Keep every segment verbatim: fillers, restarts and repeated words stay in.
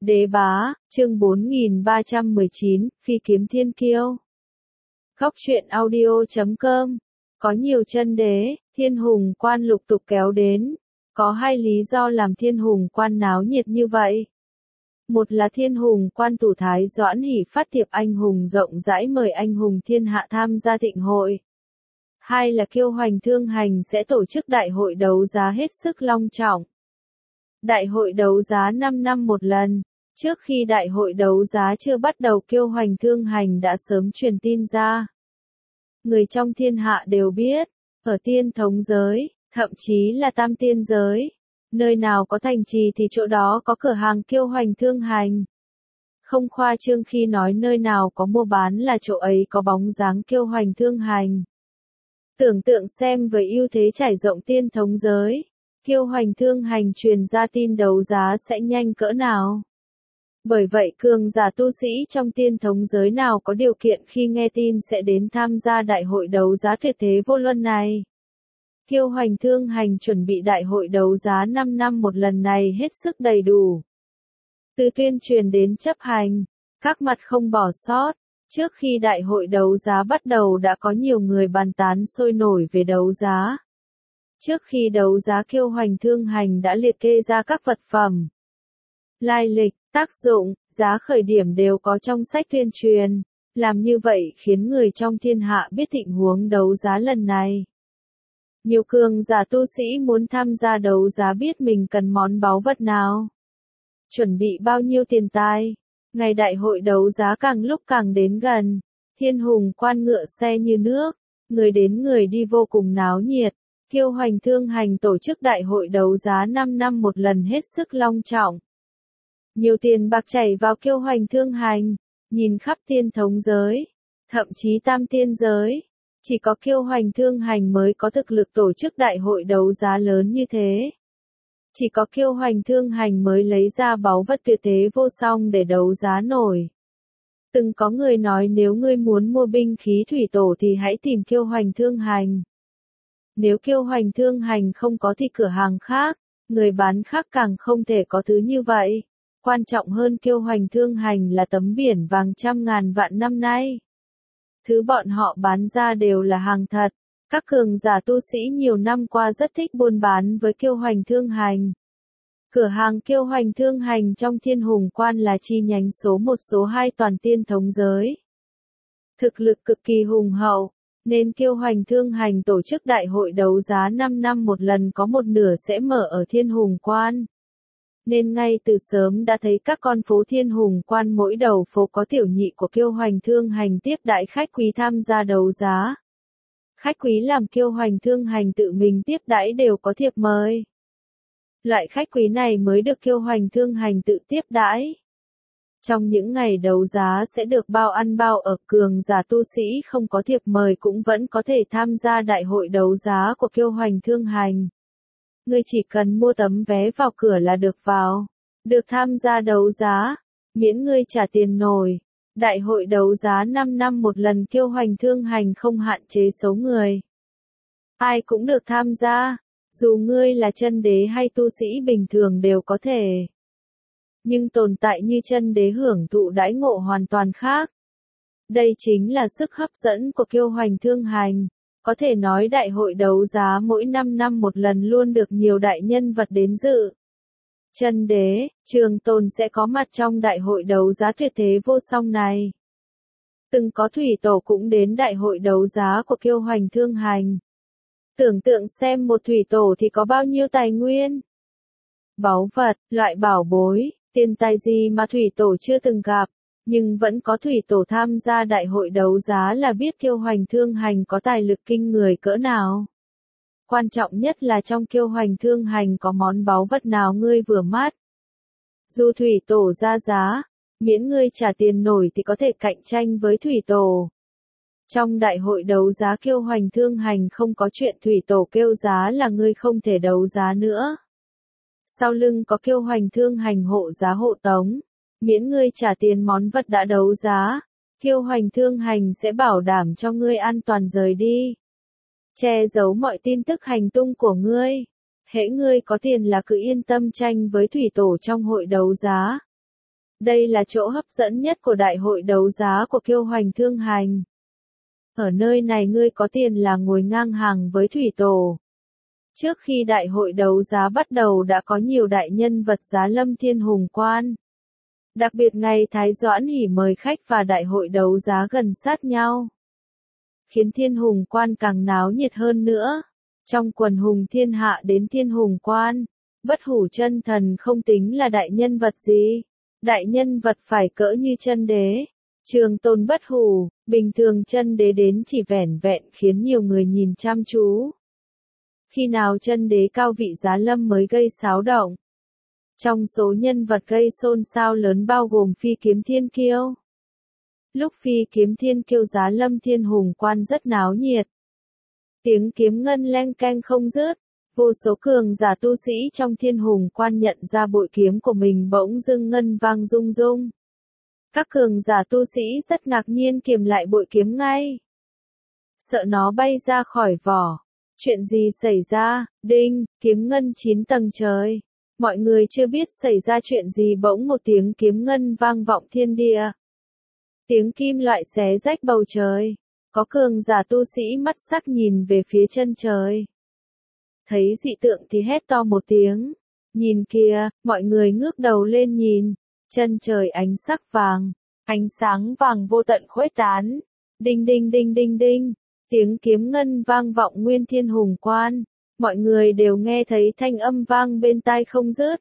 Đế bá, chương bốn nghìn ba trăm mười chín, Phi kiếm thiên kiêu. Góc truyện audio chấm com. Có nhiều chân đế, thiên hùng quan lục tục kéo đến. Có hai lý do làm thiên hùng quan náo nhiệt như vậy. Một là thiên hùng quan thủ thái Doãn Hỷ phát thiệp anh hùng rộng rãi mời anh hùng thiên hạ tham gia thịnh hội. Hai là Kiêu Hoành Thương Hành sẽ tổ chức đại hội đấu giá hết sức long trọng. Đại hội đấu giá năm năm một lần. Trước khi đại hội đấu giá chưa bắt đầu, Kiêu Hoành Thương Hành đã sớm truyền tin ra. Người trong thiên hạ đều biết, ở tiên thống giới, thậm chí là tam tiên giới, nơi nào có thành trì thì chỗ đó có cửa hàng Kiêu Hoành Thương Hành. Không khoa trương khi nói nơi nào có mua bán là chỗ ấy có bóng dáng Kiêu Hoành Thương Hành. Tưởng tượng xem với ưu thế trải rộng tiên thống giới, Kiêu Hoành Thương Hành truyền ra tin đấu giá sẽ nhanh cỡ nào. Bởi vậy cường giả tu sĩ trong tiên thống giới nào có điều kiện khi nghe tin sẽ đến tham gia đại hội đấu giá tuyệt thế vô luân này. Kiêu Hoành Thương Hành chuẩn bị đại hội đấu giá năm năm một lần này hết sức đầy đủ. Từ tuyên truyền đến chấp hành, các mặt không bỏ sót. Trước khi đại hội đấu giá bắt đầu đã có nhiều người bàn tán sôi nổi về đấu giá. Trước khi đấu giá, Kiêu Hoành Thương Hành đã liệt kê ra các vật phẩm, lai lịch, tác dụng, giá khởi điểm đều có trong sách tuyên truyền. Làm như vậy khiến người trong thiên hạ biết tình huống đấu giá lần này. Nhiều cường giả tu sĩ muốn tham gia đấu giá biết mình cần món báu vật nào, chuẩn bị bao nhiêu tiền tài. Ngày đại hội đấu giá càng lúc càng đến gần, thiên hùng quan ngựa xe như nước, người đến người đi vô cùng náo nhiệt. Kiêu Hoành Thương Hành tổ chức đại hội đấu giá năm năm một lần hết sức long trọng. Nhiều tiền bạc chảy vào Kiêu Hoành Thương Hành, nhìn khắp tiên thống giới, thậm chí tam tiên giới, chỉ có Kiêu Hoành Thương Hành mới có thực lực tổ chức đại hội đấu giá lớn như thế. Chỉ có Kiêu Hoành Thương Hành mới lấy ra báu vật tuyệt thế vô song để đấu giá nổi. Từng có người nói nếu ngươi muốn mua binh khí thủy tổ thì hãy tìm Kiêu Hoành Thương Hành. Nếu Kiêu Hoành Thương Hành không có thì cửa hàng khác, người bán khác càng không thể có thứ như vậy. Quan trọng hơn Kiêu Hoành Thương Hành là tấm biển vàng trăm ngàn vạn năm nay. Thứ bọn họ bán ra đều là hàng thật. Các cường giả tu sĩ nhiều năm qua rất thích buôn bán với Kiêu Hoành Thương Hành. Cửa hàng Kiêu Hoành Thương Hành trong thiên hùng quan là chi nhánh số một số hai toàn tiên thống giới. Thực lực cực kỳ hùng hậu, nên Kiêu Hoành Thương Hành tổ chức đại hội đấu giá năm năm một lần có một nửa sẽ mở ở thiên hùng quan. Nên ngay từ sớm đã thấy các con phố thiên hùng quan mỗi đầu phố có tiểu nhị của Kiêu Hoành Thương Hành tiếp đãi khách quý tham gia đấu giá. Khách quý làm Kiêu Hoành Thương Hành tự mình tiếp đãi đều có thiệp mời. Loại khách quý này mới được Kiêu Hoành Thương Hành tự tiếp đãi. Trong những ngày đấu giá sẽ được bao ăn bao ở, cường giả tu sĩ không có thiệp mời cũng vẫn có thể tham gia đại hội đấu giá của Kiêu Hoành Thương Hành. Ngươi chỉ cần mua tấm vé vào cửa là được vào, được tham gia đấu giá, miễn ngươi trả tiền nổi. Đại hội đấu giá năm năm một lần Kiêu Hoành Thương Hành không hạn chế số người. Ai cũng được tham gia, dù ngươi là chân đế hay tu sĩ bình thường đều có thể. Nhưng tồn tại như chân đế hưởng thụ đãi ngộ hoàn toàn khác. Đây chính là sức hấp dẫn của Kiêu Hoành Thương Hành. Có thể nói đại hội đấu giá mỗi năm năm một lần luôn được nhiều đại nhân vật đến dự. Chân đế, Trường Tồn sẽ có mặt trong đại hội đấu giá tuyệt thế vô song này. Từng có thủy tổ cũng đến đại hội đấu giá của Kiêu Hoành Thương Hành. Tưởng tượng xem một thủy tổ thì có bao nhiêu tài nguyên, báu vật, loại bảo bối, tiền tài gì mà thủy tổ chưa từng gặp. Nhưng vẫn có thủy tổ tham gia đại hội đấu giá là biết Kiêu Hoành Thương Hành có tài lực kinh người cỡ nào. Quan trọng nhất là trong Kiêu Hoành Thương Hành có món báu vật nào ngươi vừa mắt. Dù thủy tổ ra giá, miễn ngươi trả tiền nổi thì có thể cạnh tranh với thủy tổ. Trong đại hội đấu giá Kiêu Hoành Thương Hành không có chuyện thủy tổ kêu giá là ngươi không thể đấu giá nữa. Sau lưng có Kiêu Hoành Thương Hành hộ giá hộ tống. Miễn ngươi trả tiền món vật đã đấu giá, Kiêu Hoành Thương Hành sẽ bảo đảm cho ngươi an toàn rời đi. Che giấu mọi tin tức hành tung của ngươi. Hễ ngươi có tiền là cứ yên tâm tranh với thủy tổ trong hội đấu giá. Đây là chỗ hấp dẫn nhất của đại hội đấu giá của Kiêu Hoành Thương Hành. Ở nơi này ngươi có tiền là ngồi ngang hàng với thủy tổ. Trước khi đại hội đấu giá bắt đầu đã có nhiều đại nhân vật giá lâm Thiên Hùng Quan. Đặc biệt ngày Thái Doãn Hỷ mời khách và đại hội đấu giá gần sát nhau, khiến Thiên Hùng Quan càng náo nhiệt hơn nữa. Trong quần hùng thiên hạ đến Thiên Hùng Quan, Bất Hủ Chân Thần không tính là đại nhân vật gì. Đại nhân vật phải cỡ như Chân Đế, Trường Tôn Bất Hủ, bình thường Chân Đế đến chỉ vẻn vẹn khiến nhiều người nhìn chăm chú. Khi nào Chân Đế cao vị giá lâm mới gây xáo động. Trong số nhân vật gây xôn xao lớn bao gồm Phi Kiếm Thiên Kiêu. Lúc Phi Kiếm Thiên Kiêu giá lâm Thiên Hùng Quan rất náo nhiệt. Tiếng kiếm ngân leng keng không dứt, vô số cường giả tu sĩ trong Thiên Hùng Quan nhận ra bội kiếm của mình bỗng dưng ngân vang rung rung. Các cường giả tu sĩ rất ngạc nhiên kiềm lại bội kiếm ngay. Sợ nó bay ra khỏi vỏ. Chuyện gì xảy ra? Đinh, kiếm ngân chín tầng trời. Mọi người chưa biết xảy ra chuyện gì bỗng một tiếng kiếm ngân vang vọng thiên địa. Tiếng kim loại xé rách bầu trời. Có cường giả tu sĩ mắt sắc nhìn về phía chân trời. Thấy dị tượng thì hét to một tiếng. Nhìn kìa, mọi người ngước đầu lên nhìn. Chân trời ánh sắc vàng. Ánh sáng vàng vô tận khuếch tán. Đinh đinh đinh đinh đinh. Tiếng kiếm ngân vang vọng nguyên Thiên Hùng Quan. Mọi người đều nghe thấy thanh âm vang bên tai không dứt.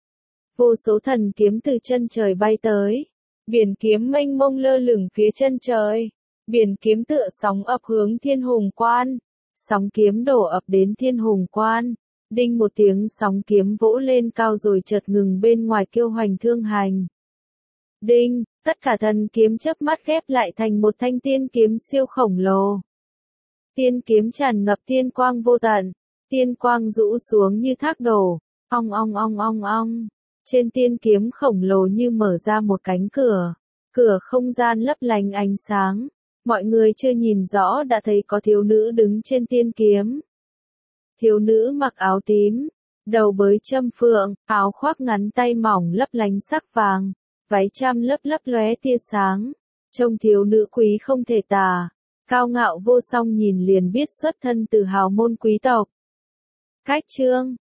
Vô số thần kiếm từ chân trời bay tới. Biển kiếm mênh mông lơ lửng phía chân trời. Biển kiếm tựa sóng ập hướng Thiên Hùng Quan. Sóng kiếm đổ ập đến Thiên Hùng Quan. Đinh một tiếng sóng kiếm vỗ lên cao rồi chợt ngừng bên ngoài Kiêu Hoành Thương Hành. Đinh, tất cả thần kiếm chớp mắt ghép lại thành một thanh tiên kiếm siêu khổng lồ. Tiên kiếm tràn ngập tiên quang vô tận. Tiên quang rũ xuống như thác đổ. Ong ong ong ong ong. Trên tiên kiếm khổng lồ như mở ra một cánh cửa. Cửa không gian lấp lánh ánh sáng. Mọi người chưa nhìn rõ đã thấy có thiếu nữ đứng trên tiên kiếm. Thiếu nữ mặc áo tím, đầu bới châm phượng, áo khoác ngắn tay mỏng lấp lánh sắc vàng, váy trăm lớp lấp lóe tia sáng. Trông thiếu nữ quý không thể tả, cao ngạo vô song nhìn liền biết xuất thân từ hào môn quý tộc. Cách chương